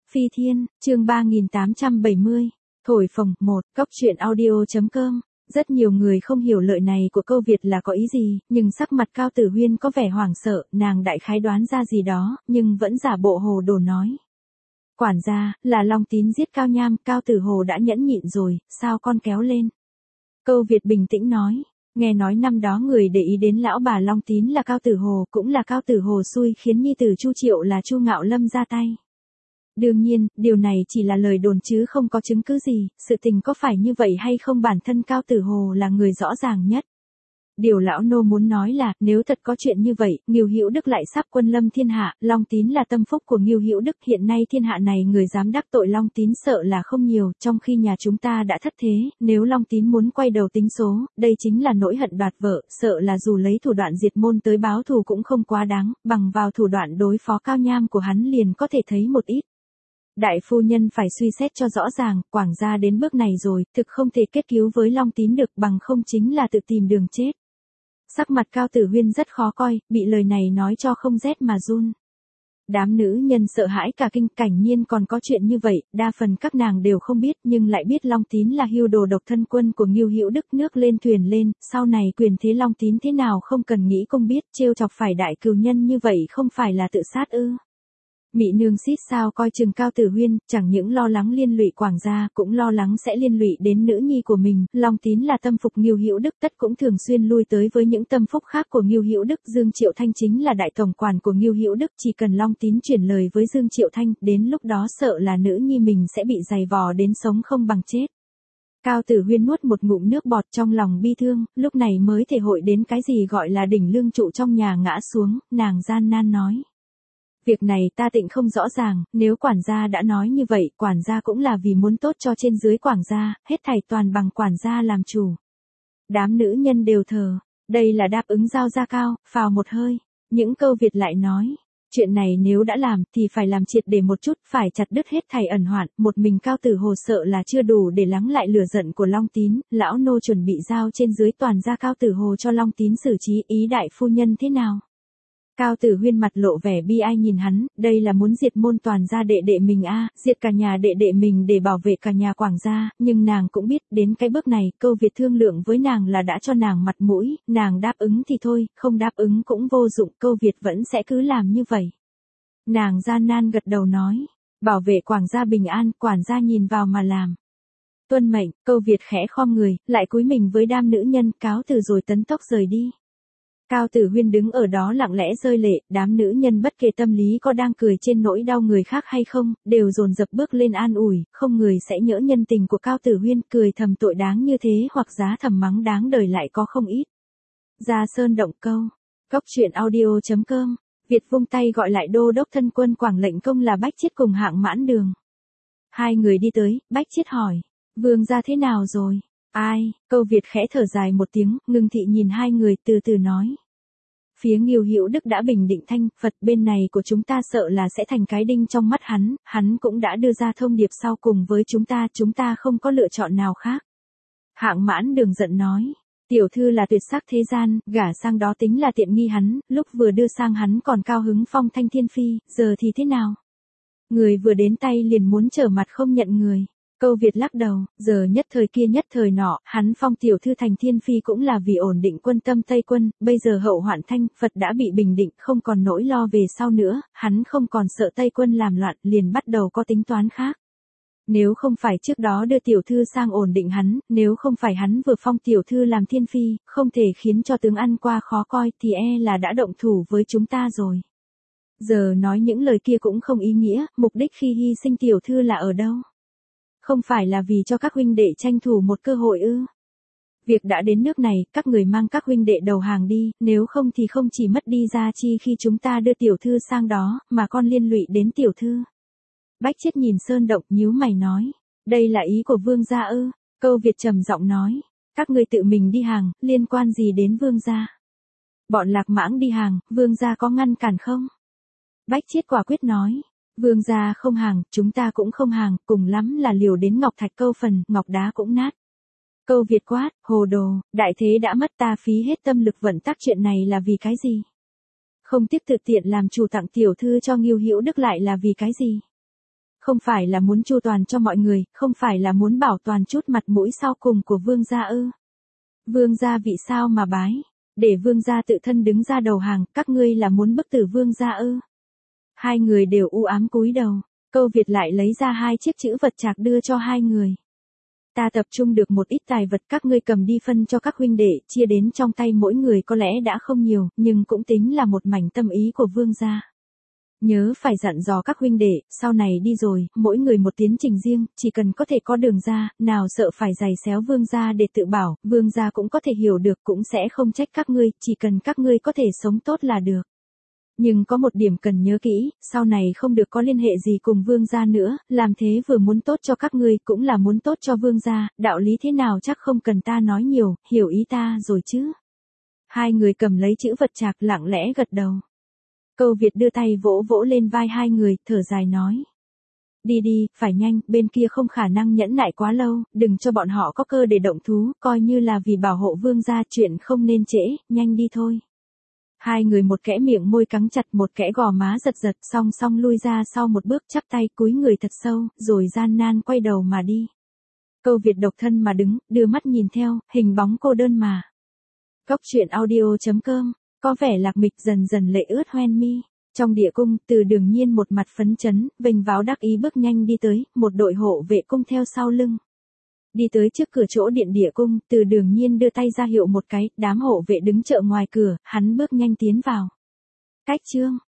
Phi Thiên, chương 3870, thổi phồng, 1, Cóc truyện audio.com. Rất nhiều người không hiểu lợi này của câu Việt là có ý gì, nhưng sắc mặt Cao Tử Huyên có vẻ hoảng sợ, nàng đại khái đoán ra gì đó, nhưng vẫn giả bộ hồ đồ nói. Quản gia, là Long Tín giết Cao Nham, Cao Tử Hồ đã nhẫn nhịn rồi, sao con kéo lên? Câu Việt bình tĩnh nói. Nghe nói năm đó người để ý đến lão bà Long Tín là Cao Tử Hồ, cũng là Cao Tử Hồ xui khiến nhi tử Chu Triệu là Chu Ngạo Lâm ra tay. Đương nhiên, điều này chỉ là lời đồn chứ không có chứng cứ gì, sự tình có phải như vậy hay không bản thân Cao Tử Hồ là người rõ ràng nhất. Điều lão nô muốn nói là, nếu thật có chuyện như vậy, Ngưu Hữu Đức lại sắp quân lâm thiên hạ, Long Tín là tâm phúc của Ngưu Hữu Đức, hiện nay thiên hạ này người dám đắc tội Long Tín sợ là không nhiều, trong khi nhà chúng ta đã thất thế, nếu Long Tín muốn quay đầu tính số, đây chính là nỗi hận đoạt vợ, sợ là dù lấy thủ đoạn diệt môn tới báo thù cũng không quá đáng, bằng vào thủ đoạn đối phó Cao Nham của hắn liền có thể thấy một ít. Đại phu nhân phải suy xét cho rõ ràng, Quảng gia đến bước này rồi, thực không thể kết cứu với Long Tín được, bằng không chính là tự tìm đường chết. Sắc mặt Cao Tử Huyên rất khó coi, bị lời này nói cho không rét mà run. Đám nữ nhân sợ hãi cả kinh, cảnh nhiên còn có chuyện như vậy, đa phần các nàng đều không biết nhưng lại biết Long Tín là hưu đồ độc thân quân của Ngưu Hữu Đức, nước lên thuyền lên, sau này quyền thế Long Tín thế nào không cần nghĩ cũng biết, trêu chọc phải đại cừu nhân như vậy không phải là tự sát ư? Mị nương xít sao coi chừng Cao Tử Huyên, chẳng những lo lắng liên lụy Quảng gia, cũng lo lắng sẽ liên lụy đến nữ nhi của mình, Long Tín là tâm phúc Ngưu Hữu Đức, tất cũng thường xuyên lui tới với những tâm phúc khác của Ngưu Hữu Đức, Dương Triệu Thanh chính là đại tổng quản của Ngưu Hữu Đức, chỉ cần Long Tín chuyển lời với Dương Triệu Thanh, đến lúc đó sợ là nữ nhi mình sẽ bị giày vò đến sống không bằng chết. Cao Tử Huyên nuốt một ngụm nước bọt, trong lòng bi thương, lúc này mới thể hội đến cái gì gọi là đỉnh lương trụ trong nhà ngã xuống, nàng gian nan nói. Việc này ta tịnh không rõ ràng, nếu quản gia đã nói như vậy, quản gia cũng là vì muốn tốt cho trên dưới quản gia, hết thảy toàn bằng quản gia làm chủ. Đám nữ nhân đều thờ, đây là đáp ứng giao ra Cao, phào một hơi, những câu Việt lại nói. Chuyện này nếu đã làm thì phải làm triệt để một chút, phải chặt đứt hết thảy ẩn hoạn, một mình Cao Tử Hồ sợ là chưa đủ để lắng lại lửa giận của Long Tín, lão nô chuẩn bị giao trên dưới toàn gia Cao Tử Hồ cho Long Tín xử trí, ý đại phu nhân thế nào? Cao Tử Huyên mặt lộ vẻ bi ai nhìn hắn, đây là muốn diệt môn toàn gia đệ đệ mình diệt cả nhà đệ đệ mình để bảo vệ cả nhà Quảng gia, nhưng nàng cũng biết, đến cái bước này, câu Việt thương lượng với nàng là đã cho nàng mặt mũi, nàng đáp ứng thì thôi, không đáp ứng cũng vô dụng, câu Việt vẫn sẽ cứ làm như vậy. Nàng gian nan gật đầu nói, bảo vệ Quảng gia bình an, quản gia nhìn vào mà làm. Tuân mệnh, câu Việt khẽ khom người, lại cúi mình với đám nữ nhân, cáo từ rồi tấn tốc rời đi. Cao Tử Huyên đứng ở đó lặng lẽ rơi lệ, đám nữ nhân bất kể tâm lý có đang cười trên nỗi đau người khác hay không, đều dồn dập bước lên an ủi, không người sẽ nhỡ nhân tình của Cao Tử Huyên, cười thầm tội đáng như thế hoặc giá thầm mắng đáng đời lại có không ít. Ra sơn động câu, Cóc truyện audio.com, Việt vung tay gọi lại đô đốc thân quân Quảng lệnh công là Bách Chiết cùng Hạng Mãn Đường. Hai người đi tới, Bách Chiết hỏi, vương gia thế nào rồi? Ai, câu Việt khẽ thở dài một tiếng, ngưng thị nhìn hai người từ từ nói. Phía Ngưu Hữu Đức đã bình định thanh, Phật bên này của chúng ta sợ là sẽ thành cái đinh trong mắt hắn cũng đã đưa ra thông điệp sau cùng với chúng ta không có lựa chọn nào khác. Hạng Mãn Đường giận nói, tiểu thư là tuyệt sắc thế gian, gả sang đó tính là tiện nghi hắn, lúc vừa đưa sang hắn còn cao hứng phong thanh thiên phi, giờ thì thế nào? Người vừa đến tay liền muốn trở mặt không nhận người. Câu Việt lắc đầu, giờ nhất thời kia nhất thời nọ, hắn phong tiểu thư thành thiên phi cũng là vì ổn định quân tâm Tây quân, bây giờ hậu hoạn thanh, Phật đã bị bình định, không còn nỗi lo về sau nữa, hắn không còn sợ Tây quân làm loạn, liền bắt đầu có tính toán khác. Nếu không phải trước đó đưa tiểu thư sang ổn định hắn, nếu không phải hắn vừa phong tiểu thư làm thiên phi, không thể khiến cho tướng ăn qua khó coi, thì là đã động thủ với chúng ta rồi. Giờ nói những lời kia cũng không ý nghĩa, mục đích khi hy sinh tiểu thư là ở đâu? Không phải là vì cho các huynh đệ tranh thủ một cơ hội ư? Việc đã đến nước này, các người mang các huynh đệ đầu hàng đi, nếu không thì không chỉ mất đi gia chi khi chúng ta đưa tiểu thư sang đó, mà còn liên lụy đến tiểu thư. Bách Chiết nhìn sơn động nhíu mày nói, đây là ý của vương gia ư? Câu Việt trầm giọng nói, các người tự mình đi hàng, liên quan gì đến vương gia? Bọn Lạc Mãng đi hàng, vương gia có ngăn cản không? Bách Chiết quả quyết nói. Vương gia không hàng, chúng ta cũng không hàng, cùng lắm là liều đến ngọc thạch câu phần, ngọc đá cũng nát. Câu Việt quát, hồ đồ, đại thế đã mất ta phí hết tâm lực vận tắc chuyện này là vì cái gì? Không tiếp thực tiện làm chủ tặng tiểu thư cho Ngưu Hữu Đức lại là vì cái gì? không phải là muốn chu toàn cho mọi người, không phải là muốn bảo toàn chút mặt mũi sau cùng của vương gia ư? Vương gia vì sao mà bái? Để vương gia tự thân đứng ra đầu hàng, các ngươi là muốn bức tử vương gia ư? Hai người đều u ám cúi đầu, Câu Việt lại lấy ra 2 chiếc chữ vật trạc đưa cho hai người. Ta tập trung được một ít tài vật, các ngươi cầm đi phân cho các huynh đệ, chia đến trong tay mỗi người có lẽ đã không nhiều, nhưng cũng tính là một mảnh tâm ý của vương gia. Nhớ phải dặn dò các huynh đệ, sau này đi rồi, mỗi người một tiến trình riêng, chỉ cần có thể có đường ra, nào sợ phải giày xéo vương gia để tự bảo, vương gia cũng có thể hiểu được, cũng sẽ không trách các ngươi, chỉ cần các ngươi có thể sống tốt là được. Nhưng có một điểm cần nhớ kỹ, sau này không được có liên hệ gì cùng vương gia nữa, làm thế vừa muốn tốt cho các ngươi, cũng là muốn tốt cho vương gia, đạo lý thế nào chắc không cần ta nói nhiều, hiểu ý ta rồi chứ. Hai người cầm lấy chữ vật trạc lặng lẽ gật đầu. Câu Việt đưa tay vỗ vỗ lên vai hai người, thở dài nói. Đi đi, phải nhanh, bên kia không khả năng nhẫn nại quá lâu, đừng cho bọn họ có cơ để động thú, coi như là vì bảo hộ vương gia, chuyện không nên trễ, nhanh đi thôi. Hai người một kẽ miệng môi cắn chặt, một kẽ gò má giật giật, song song lui ra sau một bước, chắp tay cúi người thật sâu, rồi gian nan quay đầu mà đi. Câu Việt độc thân mà đứng, đưa mắt nhìn theo, hình bóng cô đơn mà. Cốc truyện audio.com, có vẻ lạc mịch dần dần lệ ướt hoen mi. Trong địa cung, Từ Đường Nhiên một mặt phấn chấn, vênh váo đắc ý bước nhanh đi tới, một đội hộ vệ cung theo sau lưng. Đi tới trước cửa chỗ điện địa cung, Từ Đường Nhiên đưa tay ra hiệu một cái, đám hộ vệ đứng chợ ngoài cửa, hắn bước nhanh tiến vào. Cách chương